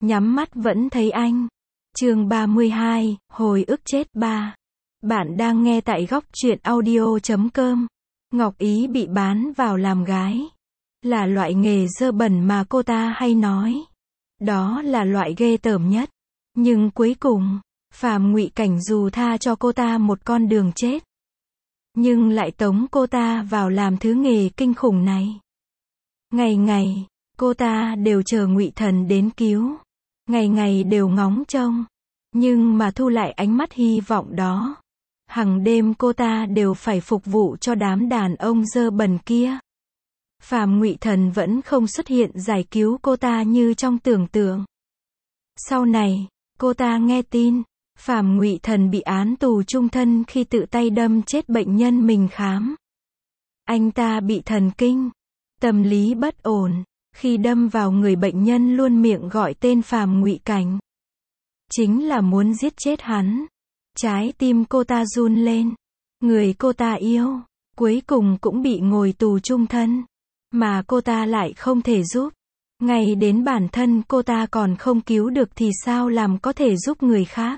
nhắm mắt vẫn thấy anh. Chương 32, hồi ức chết 3. Bạn đang nghe tại góc truyện audio.com. Ngọc Ý bị bán vào làm gái. Là loại nghề dơ bẩn mà cô ta hay nói. Đó là loại ghê tởm nhất. Nhưng cuối cùng, Phàm Ngụy Cảnh dù tha cho cô ta một con đường chết, nhưng lại tống cô ta vào làm thứ nghề kinh khủng này. Ngày ngày, cô ta đều chờ Ngụy Thần đến cứu. Ngày ngày đều ngóng trông. Nhưng mà thu lại ánh mắt hy vọng đó. Hằng đêm cô ta đều phải phục vụ cho đám đàn ông dơ bẩn kia. Phàm Ngụy Thần vẫn không xuất hiện giải cứu cô ta như trong tưởng tượng. Sau này, cô ta nghe tin, Phàm Ngụy Thần bị án tù chung thân khi tự tay đâm chết bệnh nhân mình khám. Anh ta bị thần kinh, tâm lý bất ổn, khi đâm vào người bệnh nhân luôn miệng gọi tên Phàm Ngụy Cảnh. Chính là muốn giết chết hắn. Trái tim cô ta run lên. Người cô ta yêu, cuối cùng cũng bị ngồi tù chung thân. Mà cô ta lại không thể giúp. Ngay đến bản thân cô ta còn không cứu được thì sao làm có thể giúp người khác.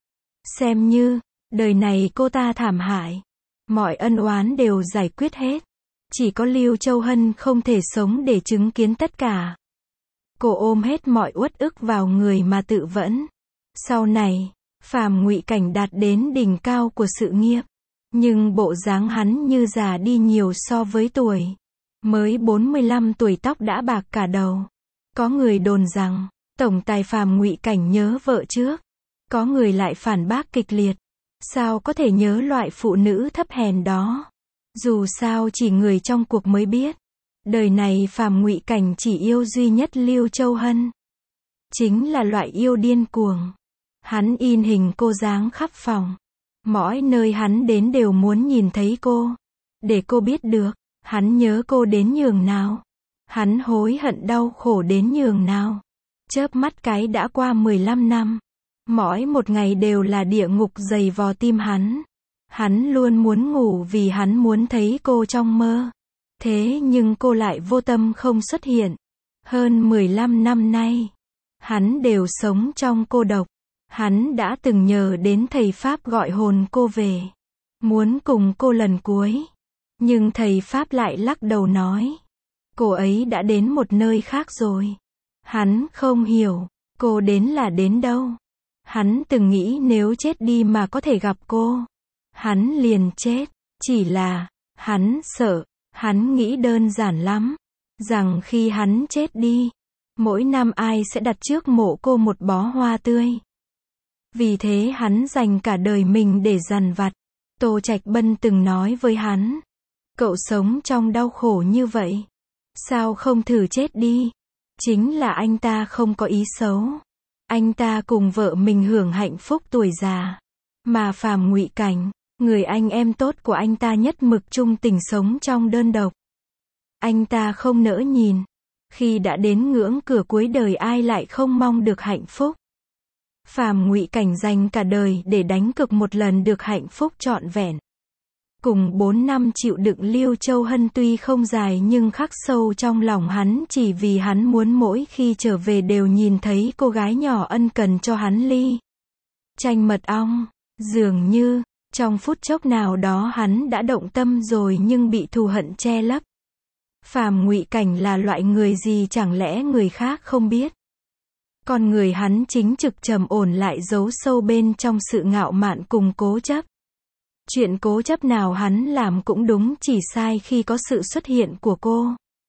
Xem như, đời này cô ta thảm hại. Mọi ân oán đều giải quyết hết. Chỉ có Lưu Châu Hân không thể sống để chứng kiến tất cả. Cô ôm hết mọi uất ức vào người mà tự vẫn. Sau này, Phàm Ngụy Cảnh đạt đến đỉnh cao của sự nghiệp. Nhưng bộ dáng hắn như già đi nhiều so với tuổi. Mới 45 tuổi tóc đã bạc cả đầu. Có người đồn rằng, tổng tài Phàm Ngụy Cảnh nhớ vợ trước. Có người lại phản bác kịch liệt. Sao có thể nhớ loại phụ nữ thấp hèn đó? Dù sao chỉ người trong cuộc mới biết. Đời này Phàm Ngụy Cảnh chỉ yêu duy nhất Lưu Châu Hân. Chính là loại yêu điên cuồng. Hắn in hình cô dáng khắp phòng. Mỗi nơi hắn đến đều muốn nhìn thấy cô. Để cô biết được, hắn nhớ cô đến nhường nào. Hắn hối hận đau khổ đến nhường nào. Chớp mắt cái đã qua 15 năm. Mỗi một ngày đều là địa ngục dày vò tim hắn. Hắn luôn muốn ngủ vì hắn muốn thấy cô trong mơ. Thế nhưng cô lại vô tâm không xuất hiện. Hơn 15 năm nay, hắn đều sống trong cô độc. Hắn đã từng nhờ đến thầy Pháp gọi hồn cô về. Muốn cùng cô lần cuối. Nhưng thầy Pháp lại lắc đầu nói. Cô ấy đã đến một nơi khác rồi. Hắn không hiểu, cô đến là đến đâu. Hắn từng nghĩ nếu chết đi mà có thể gặp cô. Hắn liền chết. Chỉ là, hắn sợ. Hắn nghĩ đơn giản lắm. Rằng khi hắn chết đi, mỗi năm ai sẽ đặt trước mộ cô một bó hoa tươi. Vì thế hắn dành cả đời mình để dằn vặt. Tô Trạch Bân từng nói với hắn. Cậu sống trong đau khổ như vậy. Sao không thử chết đi? Chính là anh ta không có ý xấu. Anh ta cùng vợ mình hưởng hạnh phúc tuổi già. Mà Phàm Ngụy Cảnh, người anh em tốt của anh ta nhất mực chung tình sống trong đơn độc. Anh ta không nỡ nhìn. Khi đã đến ngưỡng cửa cuối đời ai lại không mong được hạnh phúc. Phàm Ngụy Cảnh dành cả đời để đánh cược một lần được hạnh phúc trọn vẹn. Cùng 4 năm chịu đựng Lưu Châu Hân tuy không dài nhưng khắc sâu trong lòng hắn chỉ vì hắn muốn mỗi khi trở về đều nhìn thấy cô gái nhỏ ân cần cho hắn ly chanh mật ong. Dường như, trong phút chốc nào đó hắn đã động tâm rồi nhưng bị thù hận che lấp. Phàm Ngụy Cảnh là loại người gì chẳng lẽ người khác không biết? Con người hắn chính trực trầm ổn lại giấu sâu bên trong sự ngạo mạn cùng cố chấp. Chuyện cố chấp nào hắn làm cũng đúng chỉ sai khi có sự xuất hiện của cô.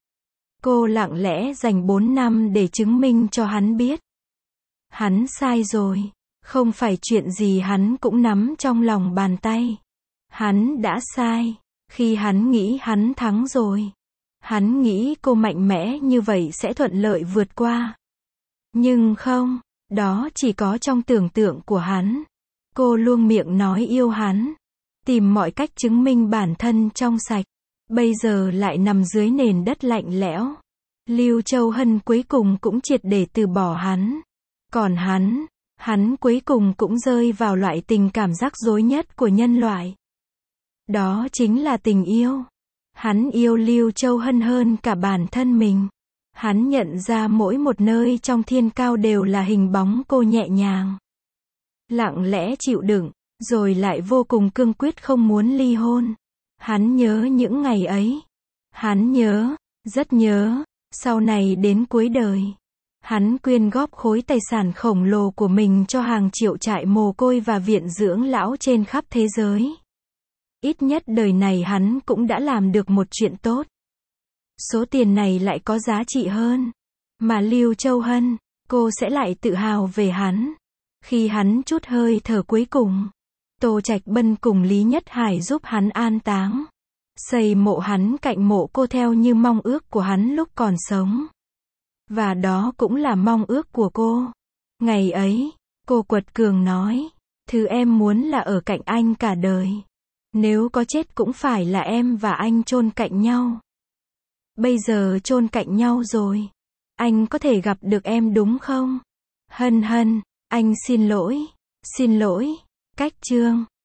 Cô lặng lẽ dành 4 năm để chứng minh cho hắn biết. Hắn sai rồi. Không phải chuyện gì hắn cũng nắm trong lòng bàn tay. Hắn đã sai. Khi hắn nghĩ hắn thắng rồi. Hắn nghĩ cô mạnh mẽ như vậy sẽ thuận lợi vượt qua. Nhưng không, đó chỉ có trong tưởng tượng của hắn. Cô luôn miệng nói yêu hắn. Tìm mọi cách chứng minh bản thân trong sạch. Bây giờ lại nằm dưới nền đất lạnh lẽo. Lưu Châu Hân cuối cùng cũng triệt để từ bỏ hắn. Còn hắn cuối cùng cũng rơi vào loại tình cảm rắc rối nhất của nhân loại. Đó chính là tình yêu. Hắn yêu Lưu Châu Hân hơn cả bản thân mình. Hắn nhận ra mỗi một nơi trong thiên cao đều là hình bóng cô nhẹ nhàng, lặng lẽ chịu đựng, rồi lại vô cùng cương quyết không muốn ly hôn. Hắn nhớ những ngày ấy. Hắn nhớ, rất nhớ, sau này đến cuối đời. Hắn quyên góp khối tài sản khổng lồ của mình cho hàng triệu trại mồ côi và viện dưỡng lão trên khắp thế giới. Ít nhất đời này hắn cũng đã làm được một chuyện tốt. Số tiền này lại có giá trị hơn. Mà Lưu Châu Hân, cô sẽ lại tự hào về hắn. Khi hắn trút hơi thở cuối cùng, Tô Trạch Bân cùng Lý Nhất Hải giúp hắn an táng. Xây mộ hắn cạnh mộ cô theo như mong ước của hắn lúc còn sống. Và đó cũng là mong ước của cô. Ngày ấy, cô quật cường nói, thứ em muốn là ở cạnh anh cả đời. Nếu có chết cũng phải là em và anh chôn cạnh nhau. Bây giờ chôn cạnh nhau rồi. Anh có thể gặp được em đúng không? Hân hân, anh xin lỗi. Xin lỗi. Cách chương